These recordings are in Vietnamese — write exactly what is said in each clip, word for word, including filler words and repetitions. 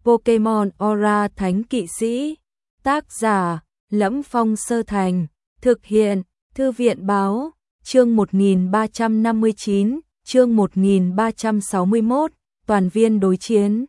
Pokemon Aura Thánh Kỵ Sĩ. Tác giả: Lẫm Phong Sơ Thành. Thực hiện: Thư viện Báo. Chương một nghìn ba trăm năm mươi chín, chương một nghìn ba trăm sáu mươi mốt, toàn viên đối chiến.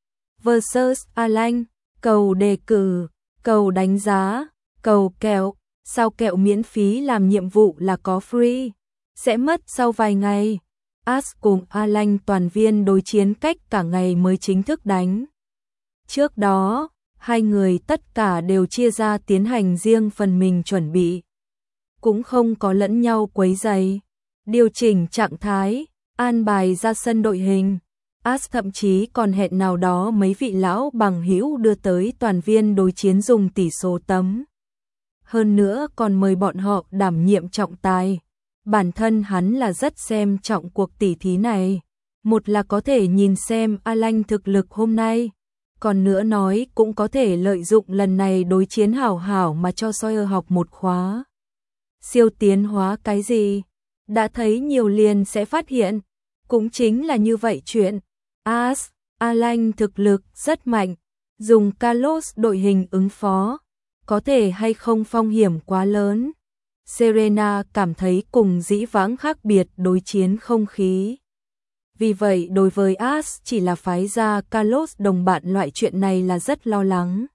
Versus Alan, cầu đề cử, cầu đánh giá, cầu kẹo, sao kẹo miễn phí làm nhiệm vụ là có free, sẽ mất sau vài ngày. Ash cùng Alan toàn viên đối chiến cách cả ngày mới chính thức đánh. Trước đó, hai người tất cả đều chia ra tiến hành riêng phần mình chuẩn bị. Cũng không có lẫn nhau quấy rầy, điều chỉnh trạng thái, an bài ra sân đội hình. Ash thậm chí còn hẹn nào đó mấy vị lão bằng hữu đưa tới toàn viên đối chiến dùng tỷ số tấm. Hơn nữa còn mời bọn họ đảm nhiệm trọng tài. Bản thân hắn là rất xem trọng cuộc tỉ thí này. Một là có thể nhìn xem Alan thực lực hôm nay. Còn nữa nói cũng có thể lợi dụng lần này đối chiến hảo hảo mà cho Sawyer học một khóa. Siêu tiến hóa cái gì? Đã thấy nhiều liền sẽ phát hiện. Cũng chính là như vậy chuyện. Ash, Alan thực lực rất mạnh. Dùng Kalos đội hình ứng phó. Có thể hay không phong hiểm quá lớn. Serena cảm thấy cùng dĩ vãng khác biệt đối chiến không khí. Vì vậy đối với Ash chỉ là phái ra Kalos đồng bạn loại chuyện này là rất lo lắng.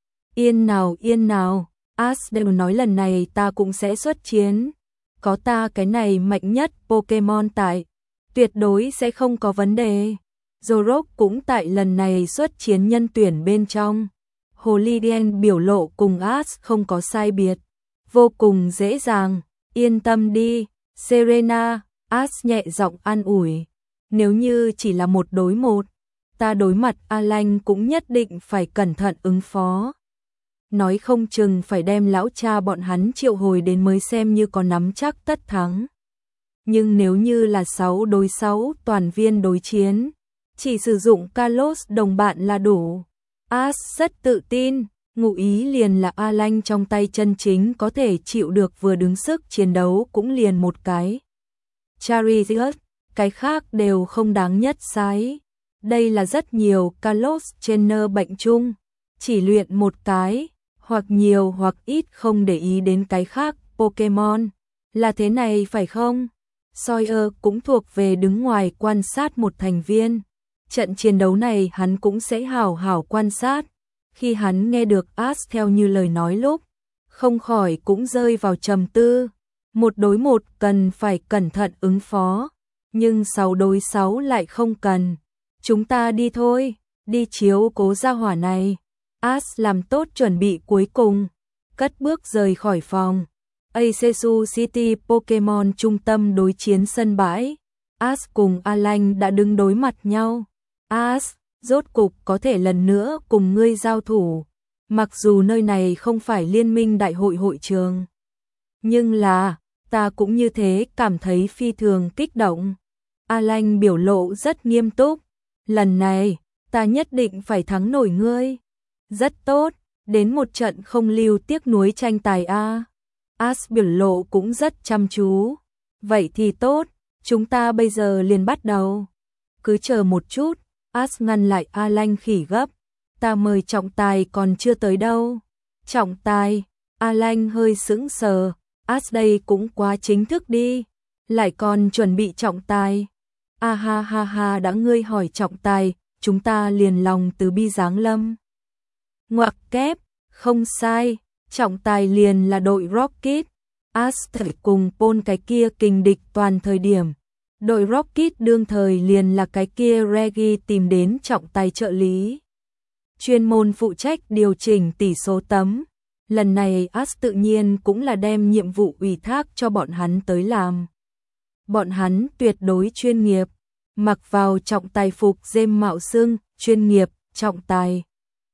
Yên nào yên nào, Ash đều nói lần này ta cũng sẽ xuất chiến. Có ta cái này mạnh nhất Pokemon tại, tuyệt đối sẽ không có vấn đề. Zorok cũng tại lần này xuất chiến nhân tuyển bên trong. Holidian biểu lộ cùng Ash không có sai biệt. Vô cùng dễ dàng, yên tâm đi, Serena, Ash nhẹ giọng an ủi. Nếu như chỉ là một đối một, ta đối mặt Alan cũng nhất định phải cẩn thận ứng phó. Nói không chừng phải đem lão cha bọn hắn triệu hồi đến mới xem như có nắm chắc tất thắng. Nhưng nếu như là sáu đối sáu toàn viên đối chiến, chỉ sử dụng Kalos đồng bạn là đủ. Ash rất tự tin, ngụ ý liền là Alan trong tay chân chính có thể chịu được vừa đứng sức chiến đấu cũng liền một cái. Charizard, cái khác đều không đáng nhất sái. Đây là rất nhiều Kalos trainer bệnh chung, chỉ luyện một cái, hoặc nhiều hoặc ít không để ý đến cái khác Pokemon. Là thế này phải không? Sawyer cũng thuộc về đứng ngoài quan sát một thành viên. Trận chiến đấu này hắn cũng sẽ hảo hảo quan sát. Khi hắn nghe được Ash theo như lời nói lúc, không khỏi cũng rơi vào trầm tư. Một đối một cần phải cẩn thận ứng phó, nhưng sáu đối sáu lại không cần. Chúng ta đi thôi, đi chiếu cố gia hỏa này. Ash làm tốt chuẩn bị cuối cùng, cất bước rời khỏi phòng. Acesu City Pokemon trung tâm đối chiến sân bãi. Ash cùng Alan đã đứng đối mặt nhau. Ash, rốt cục có thể lần nữa cùng ngươi giao thủ. Mặc dù nơi này không phải liên minh đại hội hội trường, nhưng là, ta cũng như thế cảm thấy phi thường kích động. Alan biểu lộ rất nghiêm túc. Lần này, ta nhất định phải thắng nổi ngươi. Rất tốt, đến một trận không lưu tiếc nuối tranh tài a. Ash biểu lộ cũng rất chăm chú. Vậy thì tốt, chúng ta bây giờ liền bắt đầu. Cứ chờ một chút. Ash ngăn lại Alan khỉ gấp. Ta mời trọng tài còn chưa tới đâu. Trọng tài? Alan hơi sững sờ. Ash đây cũng quá chính thức đi. Lại còn chuẩn bị trọng tài. A ha ha ha, đã ngươi hỏi trọng tài, chúng ta liền lòng từ bi giáng lâm. Ngoặc kép, không sai, trọng tài liền là đội Rocket. Ash cùng Paul cái kia kình địch toàn thời điểm. Đội Rocket đương thời liền là cái kia Reggie tìm đến trọng tài trợ lý. Chuyên môn phụ trách điều chỉnh tỷ số tấm. Lần này Ash tự nhiên cũng là đem nhiệm vụ ủy thác cho bọn hắn tới làm. Bọn hắn tuyệt đối chuyên nghiệp. Mặc vào trọng tài phục dêm mạo xương, chuyên nghiệp, trọng tài.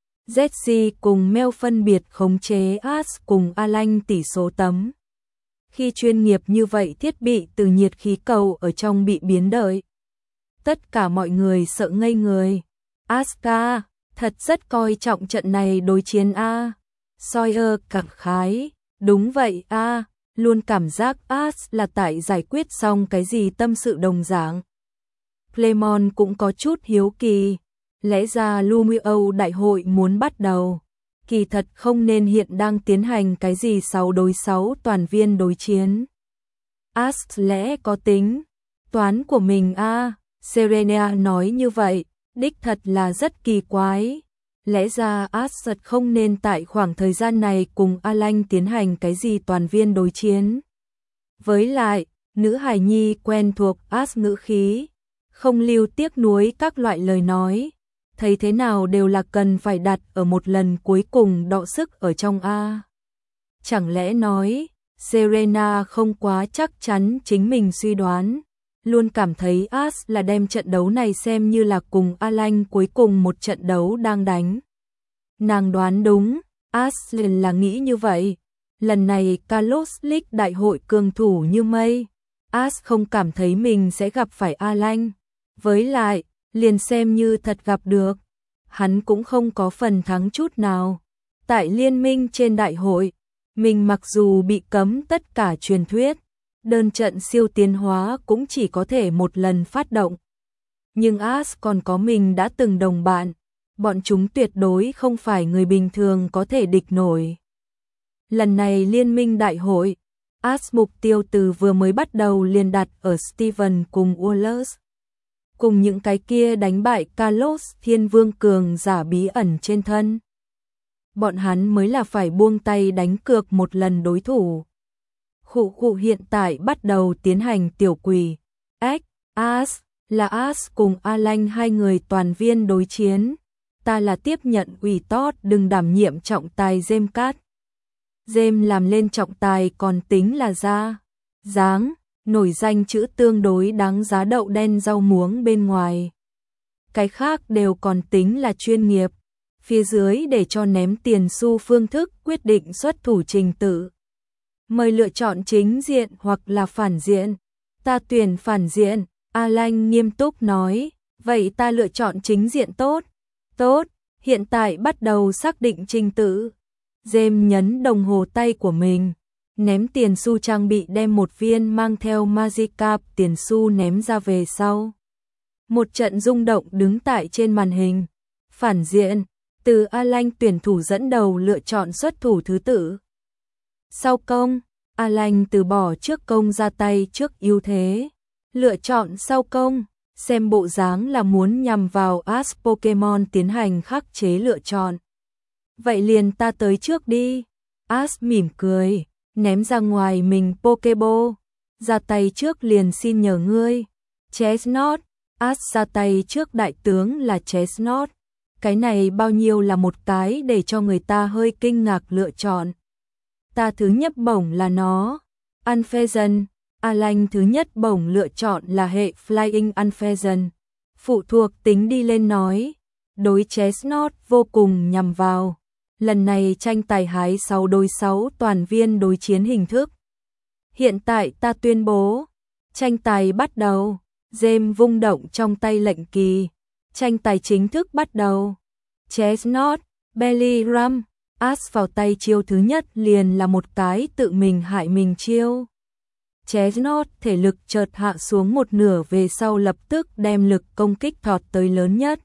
Jesse cùng Mel phân biệt khống chế Ash cùng Alan tỷ số tấm. Khi chuyên nghiệp như vậy thiết bị từ nhiệt khí cầu ở trong bị biến đổi. Tất cả mọi người sợ ngây người. Asuka, thật rất coi trọng trận này đối chiến a. Sawyer cảm khái, đúng vậy a, luôn cảm giác Ash là tại giải quyết xong cái gì tâm sự đồng dạng. Clemon cũng có chút hiếu kỳ, Lẽ ra Lumio đại hội muốn bắt đầu, kỳ thật không nên hiện đang tiến hành cái gì sáu đối sáu toàn viên đối chiến. As lẽ có tính toán của mình a, à, Serena nói như vậy, đích thật là rất kỳ quái. Lẽ ra As không nên tại khoảng thời gian này cùng Alan tiến hành cái gì toàn viên đối chiến. Với lại, nữ hài nhi quen thuộc As ngữ khí, không lưu tiếc nuối các loại lời nói, thấy thế nào đều là cần phải đặt ở một lần cuối cùng đọ sức ở trong A. Chẳng lẽ nói, Serena không quá chắc chắn chính mình suy đoán, luôn cảm thấy As là đem trận đấu này xem như là cùng Alan cuối cùng một trận đấu đang đánh. Nàng đoán đúng, As liền là nghĩ như vậy. Lần này Carlos League đại hội cường thủ như mây, As không cảm thấy mình sẽ gặp phải Alan. Với lại, liền xem như thật gặp được, hắn cũng không có phần thắng chút nào. Tại liên minh trên đại hội, mình mặc dù bị cấm tất cả truyền thuyết, đơn trận siêu tiến hóa cũng chỉ có thể một lần phát động. Nhưng As còn có mình đã từng đồng bạn, bọn chúng tuyệt đối không phải người bình thường có thể địch nổi. Lần này liên minh đại hội, As mục tiêu từ vừa mới bắt đầu liền đặt ở Steven cùng Wallace. Cùng những cái kia đánh bại Carlos Thiên Vương cường giả bí ẩn trên thân. Bọn hắn mới là phải buông tay đánh cược một lần đối thủ. Khụ khụ hiện tại bắt đầu tiến hành tiểu quỷ. X, As, là As cùng Alan hai người toàn viên đối chiến. Ta là tiếp nhận ủy tốt đừng đảm nhiệm trọng tài James Cat. James làm lên trọng tài còn tính là ra, dáng, nổi danh chữ tương đối đáng giá đậu đen rau muống bên ngoài. Cái khác đều còn tính là chuyên nghiệp. Phía dưới để cho ném tiền xu phương thức quyết định xuất thủ trình tự. Mời lựa chọn chính diện hoặc là phản diện. Ta tuyển phản diện, Alan nghiêm túc nói, vậy ta lựa chọn chính diện tốt. Tốt, hiện tại bắt đầu xác định trình tự. James nhấn đồng hồ tay của mình, ném tiền xu trang bị đem một viên mang theo Magikarp tiền xu ném ra về sau. Một trận rung động đứng tại trên màn hình. Phản diện, từ Alan tuyển thủ dẫn đầu lựa chọn xuất thủ thứ tự. Sau công, Alan từ bỏ trước công ra tay trước ưu thế. Lựa chọn sau công, xem bộ dáng là muốn nhằm vào As Pokemon tiến hành khắc chế lựa chọn. Vậy liền ta tới trước đi. As mỉm cười, ném ra ngoài mình Pokeball. Ra tay trước liền xin nhờ ngươi. Chestnut, As ra tay trước đại tướng là Chestnut. Cái này bao nhiêu là một cái để cho người ta hơi kinh ngạc lựa chọn. Ta thứ nhất bổng là nó. Unfezant, Alan thứ nhất bổng lựa chọn là hệ Flying Unfezant. Phụ thuộc tính đi lên nói. Đối Chestnut vô cùng nhằm vào. Lần này tranh tài hái sáu đối sáu toàn viên đối chiến hình thức. Hiện tại ta tuyên bố. Tranh tài bắt đầu. James vung động trong tay lệnh kỳ. Tranh tài chính thức bắt đầu. Chestnut, Belly Rum, As vào tay chiêu thứ nhất liền là một cái tự mình hại mình chiêu. Chestnut thể lực chợt hạ xuống một nửa về sau lập tức đem lực công kích thọt tới lớn nhất.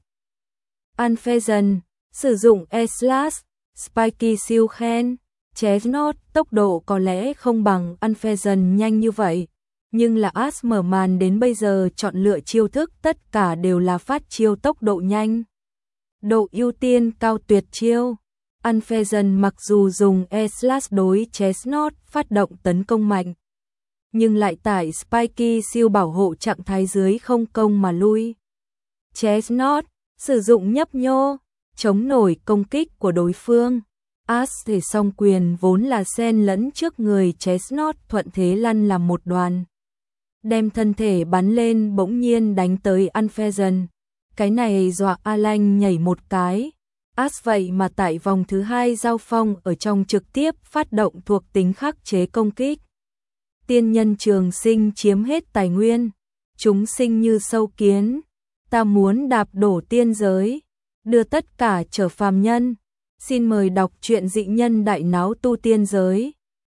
Unfezant, sử dụng E-Slash, Spiky siêu khen. Chestnut tốc độ có lẽ không bằng Unfezant nhanh như vậy. Nhưng là As mở màn đến bây giờ chọn lựa chiêu thức tất cả đều là phát chiêu tốc độ nhanh. Độ ưu tiên cao tuyệt chiêu. Unfezant mặc dù dùng E-Slash đối Chestnut phát động tấn công mạnh. Nhưng lại tại Spiky siêu bảo hộ trạng thái dưới không công mà lui. Chestnut sử dụng nhấp nhô, chống nổi công kích của đối phương. As thể song quyền vốn là xen lẫn trước người Chestnut thuận thế lăn làm một đoàn. Đem thân thể bắn lên bỗng nhiên đánh tới Unfezant. Cái này dọa Alan nhảy một cái. As vậy mà tại vòng thứ hai giao phong ở trong trực tiếp phát động thuộc tính khắc chế công kích. Tiên nhân trường sinh chiếm hết tài nguyên. Chúng sinh như sâu kiến. Ta muốn đạp đổ tiên giới. Đưa tất cả trở phàm nhân. Xin mời đọc truyện dị nhân đại náo tu tiên giới.